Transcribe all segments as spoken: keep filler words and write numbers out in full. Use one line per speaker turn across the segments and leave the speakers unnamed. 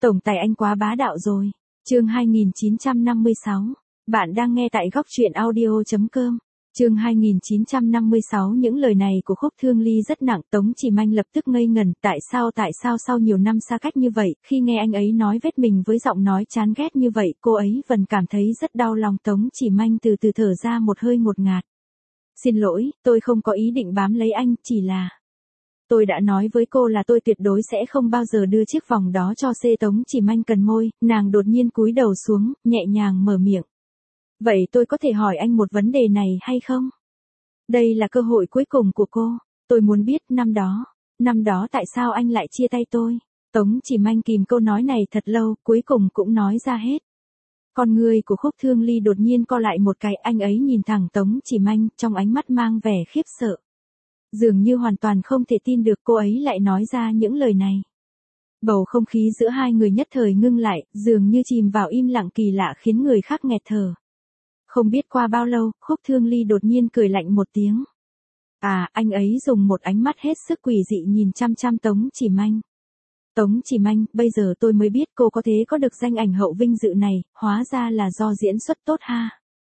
Tổng tài anh quá bá đạo rồi. Chương hai nghìn chín trăm năm mươi sáu. Bạn đang nghe tại góc truyện audio chấm com. Chương hai nghìn chín trăm năm mươi sáu. Những lời này của Khúc Thương Ly rất nặng. Tống Chỉ Manh lập tức ngây ngần. Tại sao tại sao sau nhiều năm xa cách như vậy, khi nghe anh ấy nói vết mình với giọng nói chán ghét như vậy, cô ấy vẫn cảm thấy rất đau lòng. Tống Chỉ Manh từ từ thở ra một hơi ngột ngạt. Xin lỗi, tôi không có ý định bám lấy anh, chỉ là... Tôi đã nói với cô là tôi tuyệt đối sẽ không bao giờ đưa chiếc vòng đó cho C. Tống Chỉ Manh cần môi, nàng đột nhiên cúi đầu xuống, nhẹ nhàng mở miệng. Vậy tôi có thể hỏi anh một vấn đề này hay không? Đây là cơ hội cuối cùng của cô. Tôi muốn biết năm đó, năm đó tại sao anh lại chia tay tôi? Tống Chỉ Manh kìm câu nói này thật lâu, cuối cùng cũng nói ra hết. Con người của Khúc Thương Ly đột nhiên co lại một cái, anh ấy nhìn thẳng Tống Chỉ Manh, trong ánh mắt mang vẻ khiếp sợ. Dường như hoàn toàn không thể tin được cô ấy lại nói ra những lời này. Bầu không khí giữa hai người nhất thời ngưng lại, dường như chìm vào im lặng kỳ lạ khiến người khác nghẹt thở. Không biết qua bao lâu, Khúc Thương Ly đột nhiên cười lạnh một tiếng. À, anh ấy dùng một ánh mắt hết sức quỷ dị nhìn chăm chăm Tống Chỉ Manh. Tống Chỉ Manh, bây giờ tôi mới biết cô có thế có được danh ảnh hậu vinh dự này, hóa ra là do diễn xuất tốt ha.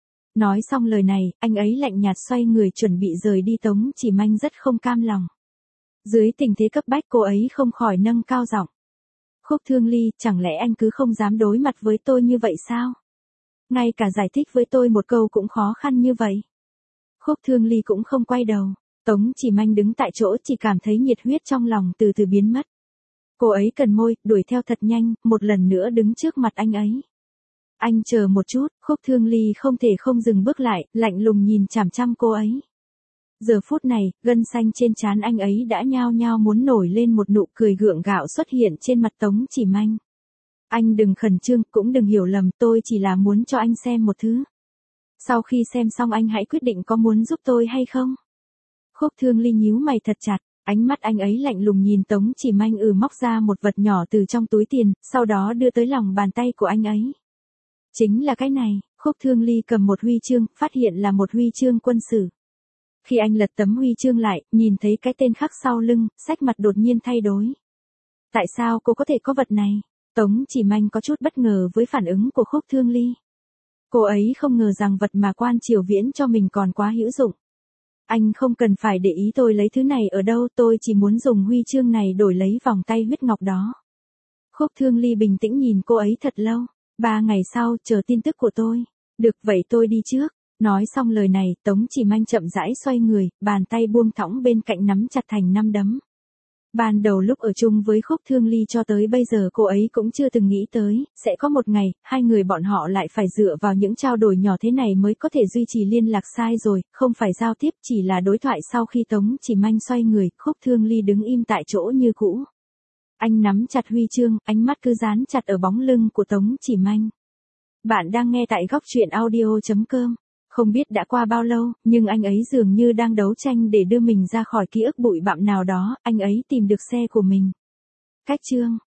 Nói xong lời này, anh ấy lạnh nhạt xoay người chuẩn bị rời đi. Tống Chỉ Manh rất không cam lòng. Dưới tình thế cấp bách cô ấy không khỏi nâng cao giọng. Khúc Thương Ly, chẳng lẽ anh cứ không dám đối mặt với tôi như vậy sao? Ngay cả giải thích với tôi một câu cũng khó khăn như vậy. Khúc Thương Ly cũng không quay đầu. Tống Chỉ Manh đứng tại chỗ chỉ cảm thấy nhiệt huyết trong lòng từ từ biến mất. Cô ấy cần môi, đuổi theo thật nhanh, một lần nữa đứng trước mặt anh ấy. Anh chờ một chút, Khúc Thương Ly không thể không dừng bước lại, lạnh lùng nhìn chằm chằm cô ấy. Giờ phút này, gân xanh trên trán anh ấy đã nhao nhao muốn nổi lên, một nụ cười gượng gạo xuất hiện trên mặt Tống Chỉ Manh. Anh đừng khẩn trương, cũng đừng hiểu lầm, tôi chỉ là muốn cho anh xem một thứ. Sau khi xem xong anh hãy quyết định có muốn giúp tôi hay không. Khúc Thương Ly nhíu mày thật chặt, ánh mắt anh ấy lạnh lùng nhìn Tống Chỉ Manh, ừ móc ra một vật nhỏ từ trong túi tiền, sau đó đưa tới lòng bàn tay của anh ấy. Chính là cái này. Khúc Thương Ly cầm một huy chương, phát hiện là một huy chương quân sự. Khi anh lật tấm huy chương lại, nhìn thấy cái tên khắc sau lưng, sắc mặt đột nhiên thay đổi. Tại sao cô có thể có vật này? Tống Chỉ Manh có chút bất ngờ với phản ứng của Khúc Thương Ly. Cô ấy không ngờ rằng vật mà Quan Triều Viễn cho mình còn quá hữu dụng. Anh không cần phải để ý tôi lấy thứ này ở đâu, tôi chỉ muốn dùng huy chương này đổi lấy vòng tay huyết ngọc đó. Khúc Thương Ly bình tĩnh nhìn cô ấy thật lâu. Ba ngày sau, chờ tin tức của tôi. Được, vậy tôi đi trước. Nói xong lời này, Tống Chỉ Manh chậm rãi xoay người, bàn tay buông thõng bên cạnh nắm chặt thành năm đấm. Ban đầu lúc ở chung với Khúc Thương Ly cho tới bây giờ cô ấy cũng chưa từng nghĩ tới, sẽ có một ngày, hai người bọn họ lại phải dựa vào những trao đổi nhỏ thế này mới có thể duy trì liên lạc. Sai rồi, không phải giao tiếp, chỉ là đối thoại. Sau khi Tống Chỉ Manh xoay người, Khúc Thương Ly đứng im tại chỗ như cũ. Anh nắm chặt huy chương, ánh mắt cứ dán chặt ở bóng lưng của Tống Chỉ Manh. Bạn đang nghe tại góc truyện audio chấm com. Không biết đã qua bao lâu, nhưng anh ấy dường như đang đấu tranh để đưa mình ra khỏi ký ức bụi bặm nào đó, anh ấy tìm được xe của mình. Cách chương